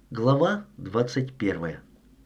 Глава 21.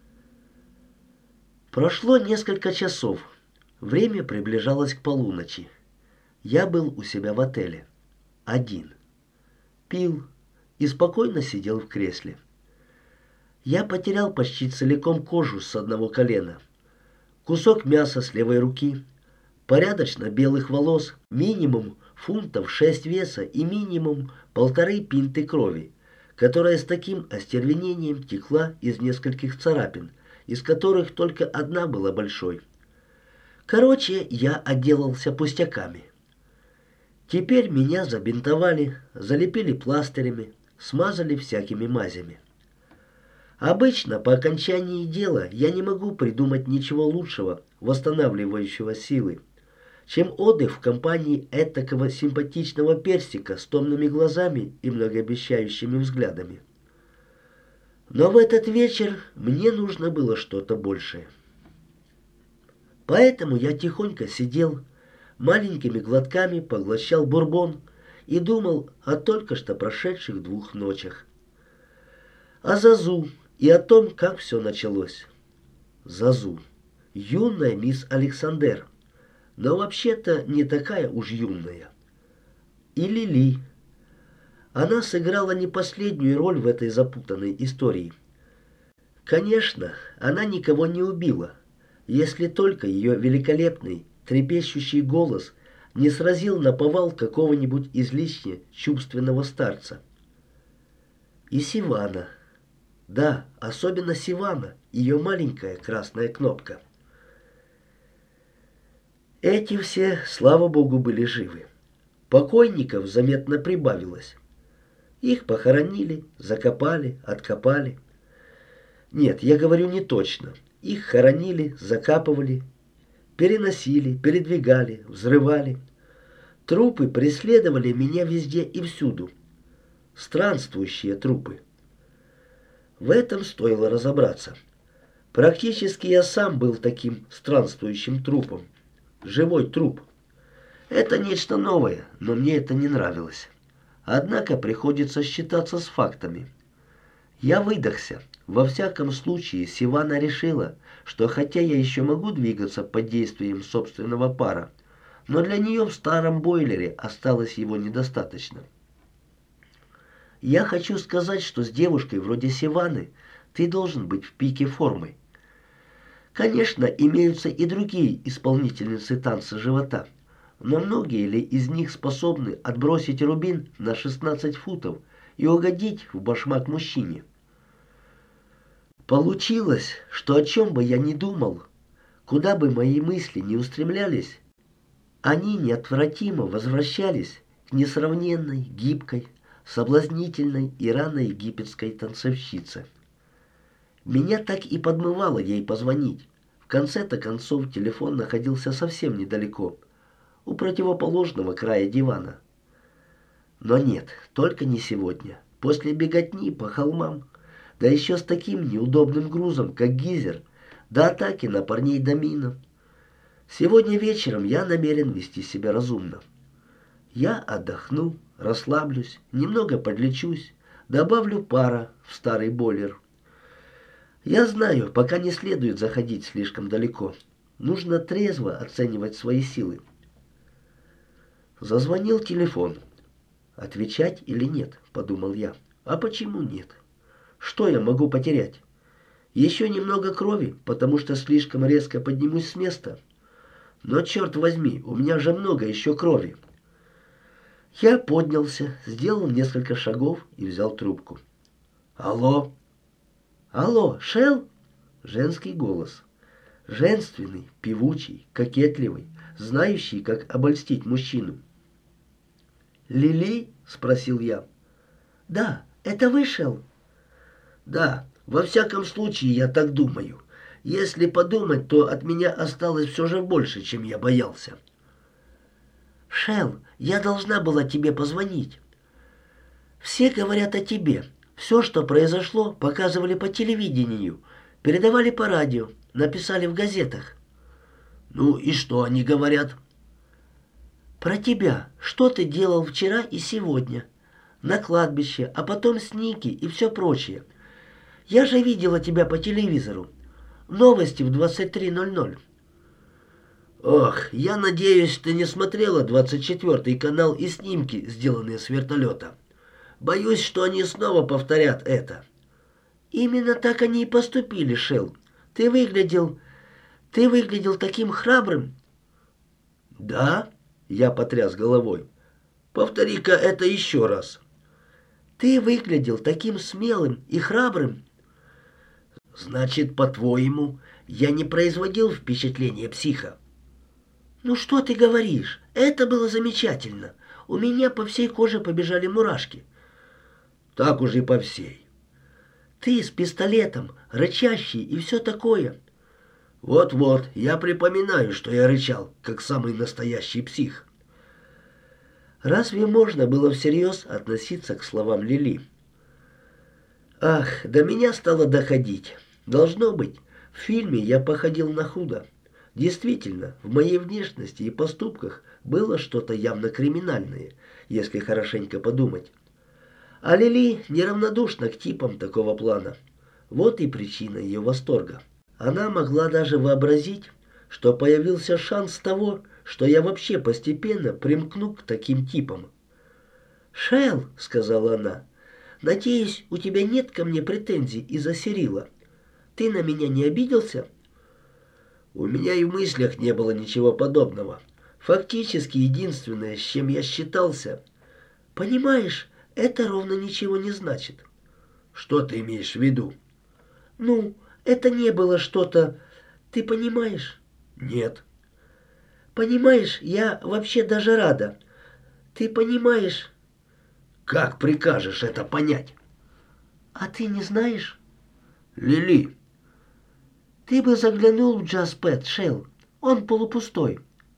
Прошло несколько часов. Время приближалось к полуночи. Я был у себя в отеле. Один. Пил и спокойно сидел в кресле. Я потерял почти целиком кожу с одного колена. Кусок мяса с левой руки. Порядочно белых волос. Минимум фунтов 6 веса и минимум 1,5 пинты крови, которая с таким остервенением текла из нескольких царапин, из которых только одна была большой. Короче, я отделался пустяками. Теперь меня забинтовали, залепили пластырями, смазали всякими мазями. Обычно по окончании дела я не могу придумать ничего лучшего, восстанавливающего силы, чем отдых в компании этакого симпатичного персика с томными глазами и многообещающими взглядами. Но в этот вечер мне нужно было что-то большее. Поэтому я тихонько сидел, маленькими глотками поглощал бурбон и думал о только что прошедших 2 ночах. О Зазу и о том, как все началось. Зазу. Юная мисс Александер. Но вообще-то не такая уж юная. И Лили. Она сыграла не последнюю роль в этой запутанной истории. Конечно, она никого не убила, если только ее великолепный, трепещущий голос не сразил наповал какого-нибудь излишне чувственного старца. И Сивана. Да, особенно Сивана, ее маленькая красная кнопка. Эти все, слава богу, были живы. Покойников заметно прибавилось. Их похоронили, закопали, откопали. Нет, я говорю не точно. Их хоронили, закапывали, переносили, передвигали, взрывали. Трупы преследовали меня везде и всюду. Странствующие трупы. В этом стоило разобраться. Практически я сам был таким странствующим трупом. Живой труп. Это нечто новое, но мне это не нравилось. Однако приходится считаться с фактами. Я выдохся. Во всяком случае, Сивана решила, что хотя я еще могу двигаться под действием собственного пара, но для нее в старом бойлере осталось его недостаточно. Я хочу сказать, что с девушкой вроде Сиваны ты должен быть в пике формы. Конечно, имеются и другие исполнительницы танца живота, но многие ли из них способны отбросить рубин на 16 футов и угодить в башмак мужчине? Получилось, что о чем бы я ни думал, куда бы мои мысли ни устремлялись, они неотвратимо возвращались к несравненной, гибкой, соблазнительной ирано-египетской танцовщице. Меня так и подмывало ей позвонить. В конце-то концов телефон находился совсем недалеко, у противоположного края дивана. Но нет, только не сегодня. После беготни по холмам, да еще с таким неудобным грузом, как гизер, до атаки на парней домина. Сегодня вечером я намерен вести себя разумно. Я отдохну, расслаблюсь, немного подлечусь, добавлю пара в старый бойлер. Я знаю, пока не следует заходить слишком далеко. Нужно трезво оценивать свои силы. Зазвонил телефон. Отвечать или нет, подумал я. А почему нет? Что я могу потерять? Еще немного крови, потому что слишком резко поднимусь с места. Но черт возьми, у меня же много еще крови. Я поднялся, сделал несколько шагов и взял трубку. Алло? Алло, Шел? Женский голос. Женственный, певучий, кокетливый, знающий, как обольстить мужчину. «Лили?» — спросил я. «Да, это вы, Шел?» «Да, во всяком случае, я так думаю. Если подумать, то от меня осталось все же больше, чем я боялся». «Шел, я должна была тебе позвонить. Все говорят о тебе. Все, что произошло, показывали по телевидению, передавали по радио, написали в газетах». «Ну и что они говорят?» «Про тебя. Что ты делал вчера и сегодня. На кладбище, а потом с Ники и все прочее. Я же видела тебя по телевизору. Новости в 23:00. Ох, я надеюсь, ты не смотрела 24-й канал и снимки, сделанные с вертолета. Боюсь, что они снова повторят это. Именно так они и поступили, Шелл. Ты выглядел таким храбрым. Да? Я потряс головой. Повтори-ка это еще раз. Ты выглядел таким смелым и храбрым. Значит, по-твоему, я не производил впечатления психа? Ну что ты говоришь? Это было замечательно. У меня по всей коже побежали мурашки. Так уж и по всей. Ты с пистолетом, рычащий и все такое. Вот-вот, я припоминаю, что я рычал, как самый настоящий псих. Разве можно было всерьез относиться к словам Лили? Ах, до меня стало доходить. Должно быть, в фильме я походил на худо. Действительно, в моей внешности и поступках было что-то явно криминальное, если хорошенько подумать. А Лили неравнодушна к типам такого плана. Вот и причина ее восторга. Она могла даже вообразить, что появился шанс того, что я вообще постепенно примкну к таким типам. «Шелл», — сказала она, — «надеюсь, у тебя нет ко мне претензий из-за Сирила. Ты на меня не обиделся?» У меня и в мыслях не было ничего подобного. Фактически единственное, с чем я считался... Понимаешь, это ровно ничего не значит. Что ты имеешь в виду? Ну, это не было что-то... Ты понимаешь? Нет. Понимаешь, я вообще даже рада. Ты понимаешь? Как прикажешь это понять? А ты не знаешь? Лили. Ты бы заглянул в Джаз-Пэт, Шелл. Он полупустой.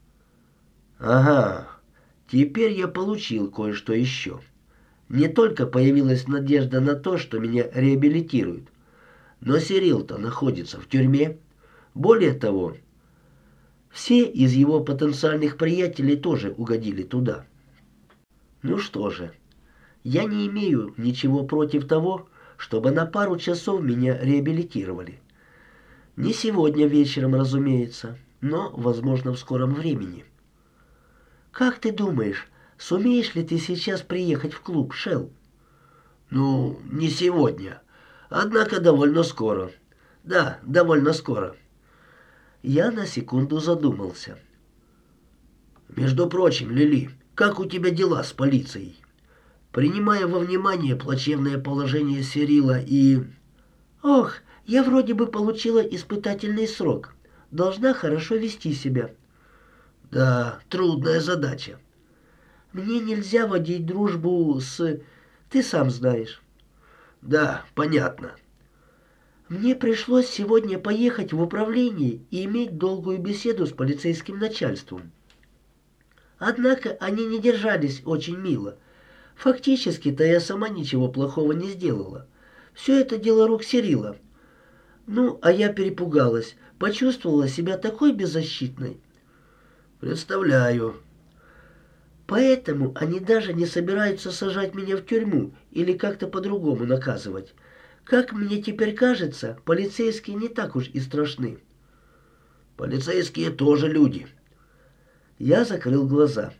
Ага, теперь я получил кое-что еще. Не только появилась надежда на то, что меня реабилитируют, но Сирил-то находится в тюрьме. Более того, все из его потенциальных приятелей тоже угодили туда. Ну что же, я не имею ничего против того, чтобы на пару часов меня реабилитировали. Не сегодня вечером, разумеется, но, возможно, в скором времени. Как ты думаешь, сумеешь ли ты сейчас приехать в клуб, Шелл? Ну, не сегодня, однако довольно скоро. Да, довольно скоро. Я на секунду задумался. Между прочим, Лили, как у тебя дела с полицией? Принимая во внимание плачевное положение Сирила и... Ох, я вроде бы получила испытательный срок. Должна хорошо вести себя. Да, трудная задача. Мне нельзя водить дружбу с... Ты сам знаешь. Да, понятно. Мне пришлось сегодня поехать в управление и иметь долгую беседу с полицейским начальством. Однако они не держались очень мило. Фактически-то я сама ничего плохого не сделала. Все это дело рук Сирила. Ну, а я перепугалась, почувствовала себя такой беззащитной. Представляю. Поэтому они даже не собираются сажать меня в тюрьму или как-то по-другому наказывать. Как мне теперь кажется, полицейские не так уж и страшны. Полицейские тоже люди. Я закрыл глаза.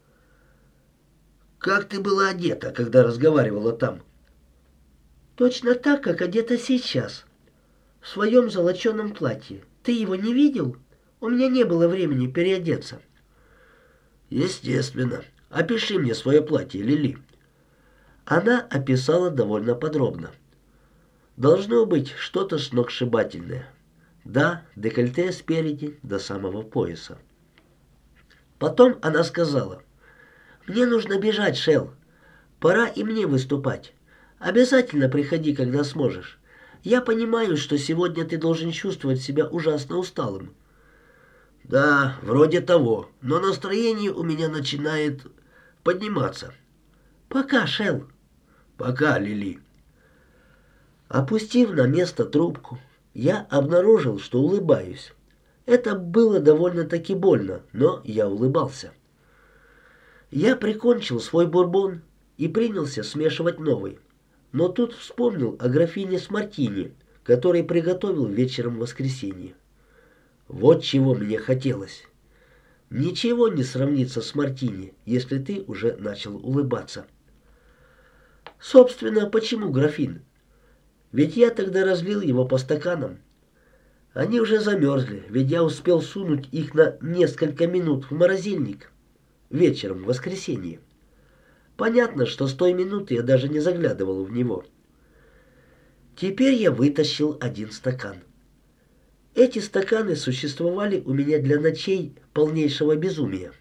Как ты была одета, когда разговаривала там? Точно так, как одета сейчас. В своем золоченом платье. Ты его не видел? У меня не было времени переодеться. Естественно. Опиши мне свое платье, Лили. Она описала довольно подробно. Должно быть что-то сногсшибательное. Да, декольте спереди до самого пояса. Потом она сказала: «Мне нужно бежать, Шелл. Пора и мне выступать. Обязательно приходи, когда сможешь. Я понимаю, что сегодня ты должен чувствовать себя ужасно усталым». «Да, вроде того, но настроение у меня начинает подниматься». «Пока, Шелл». «Пока, Лили». Опустив на место трубку, я обнаружил, что улыбаюсь. Это было довольно-таки больно, но я улыбался. Я прикончил свой бурбон и принялся смешивать новый. но тут вспомнил о графине с мартини, который приготовил вечером в воскресенье. Вот чего мне хотелось. Ничего не сравнится с мартини, если ты уже начал улыбаться. Собственно, почему графин? Ведь я тогда разлил его по стаканам. Они уже замерзли, ведь я успел сунуть их на несколько минут в морозильник вечером в воскресенье. Понятно, что с той минуты я даже не заглядывал в него. Теперь я вытащил один стакан. Эти стаканы существовали у меня для ночей полнейшего безумия.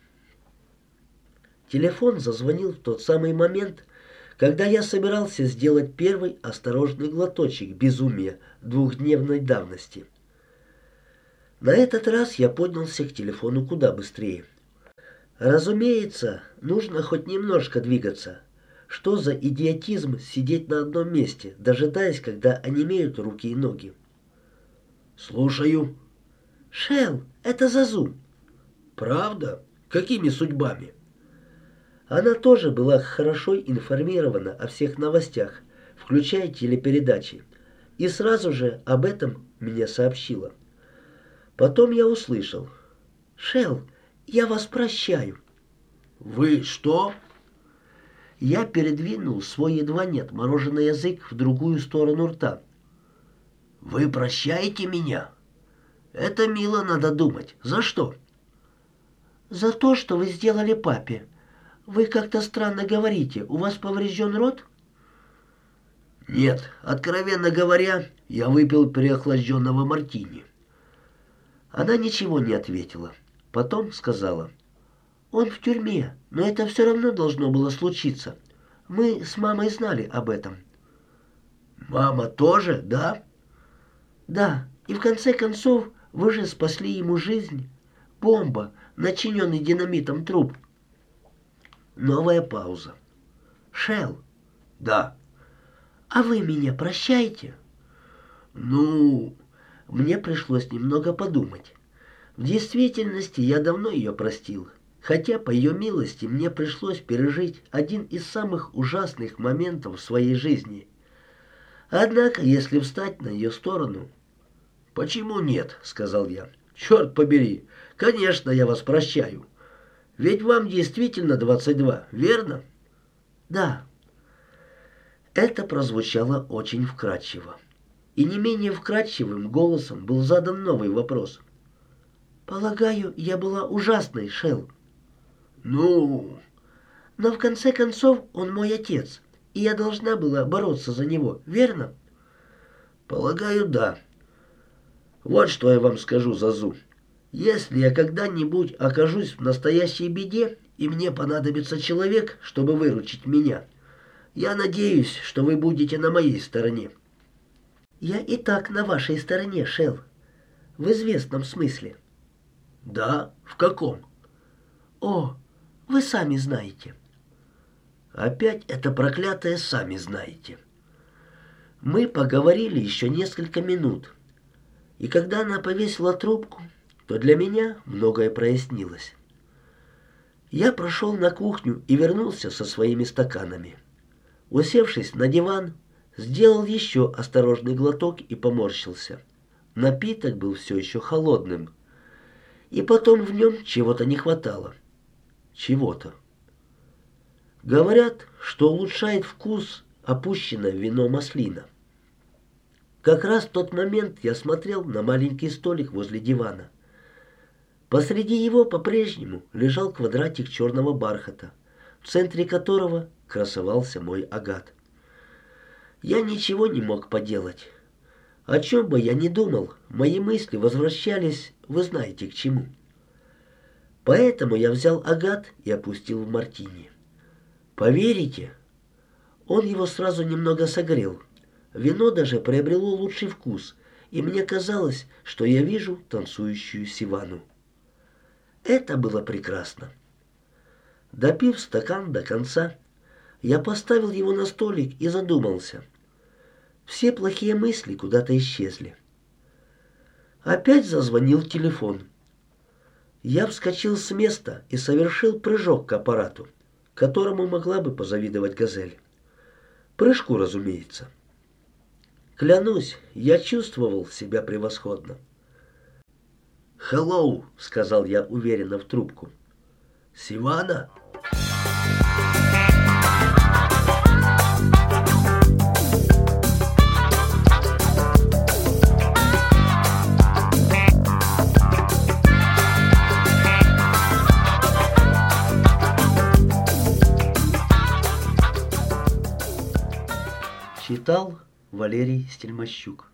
Телефон зазвонил в тот самый момент, когда я собирался сделать первый осторожный глоточек безумия двухдневной давности. На этот раз я поднялся к телефону куда быстрее. Разумеется, нужно хоть немножко двигаться. Что за идиотизм сидеть на одном месте, дожидаясь, когда онемеют руки и ноги? «Слушаю». «Шел, это Зазу». «Правда? Какими судьбами?» Она тоже была хорошо информирована о всех новостях, включая телепередачи, и сразу же об этом мне сообщила. Потом я услышал: «Шел, я вас прощаю». «Вы что?» Я передвинул свой едва не отмороженный язык в другую сторону рта. «Вы прощаете меня? Это мило, надо думать. За что?» «За то, что вы сделали папе. Вы как-то странно говорите. У вас поврежден рот?» «Нет, откровенно говоря, я выпил переохлажденного мартини». Она ничего не ответила. Потом сказала: «Он в тюрьме, но это все равно должно было случиться. Мы с мамой знали об этом». «Мама тоже, да?» «Да, и в конце концов вы же спасли ему жизнь. Бомба, начиненный динамитом труп». Новая пауза. «Шел». «Да». «А вы меня прощаете?» «Ну...» Мне пришлось немного подумать. В действительности я давно ее простил, хотя по ее милости мне пришлось пережить один из самых ужасных моментов в своей жизни. Однако, если встать на ее сторону... «Почему нет?» — сказал я. «Черт побери! Конечно, я вас прощаю. Ведь вам действительно 22, верно?» «Да». Это прозвучало очень вкрадчиво. И не менее вкрадчивым голосом был задан новый вопрос. «Полагаю, я была ужасной, Шел». «Ну...» «Но в конце концов он мой отец, и я должна была бороться за него, верно?» «Полагаю, да. Вот что я вам скажу, Зазу. Если я когда-нибудь окажусь в настоящей беде, и мне понадобится человек, чтобы выручить меня, я надеюсь, что вы будете на моей стороне». «Я и так на вашей стороне, Шел. В известном смысле». «Да? В каком?» «О, вы сами знаете». Опять это проклятое «сами знаете». Мы поговорили еще несколько минут, и когда она повесила трубку, то для меня многое прояснилось. Я прошел на кухню и вернулся со своими стаканами. Усевшись на диван, сделал еще осторожный глоток и поморщился. Напиток был все еще холодным. И потом в нем чего-то не хватало. Чего-то. Говорят, что улучшает вкус опущенное в вино маслина. Как раз в тот момент я смотрел на маленький столик возле дивана. Посреди его по-прежнему лежал квадратик черного бархата, в центре которого красовался мой агат. Я ничего не мог поделать. О чем бы я ни думал, мои мысли возвращались, вы знаете к чему. Поэтому я взял агат и опустил в мартини. Поверите, он его сразу немного согрел. Вино даже приобрело лучший вкус, и мне казалось, что я вижу танцующую Сивану. Это было прекрасно. Допив стакан до конца, я поставил его на столик и задумался. Все плохие мысли куда-то исчезли. Опять зазвонил телефон. Я вскочил с места и совершил прыжок к аппарату, которому могла бы позавидовать газель. прыжку, разумеется. Клянусь, я чувствовал себя превосходно. «Hello», — сказал я уверенно в трубку. «Сивана?» Читал Валерий Стельмощук.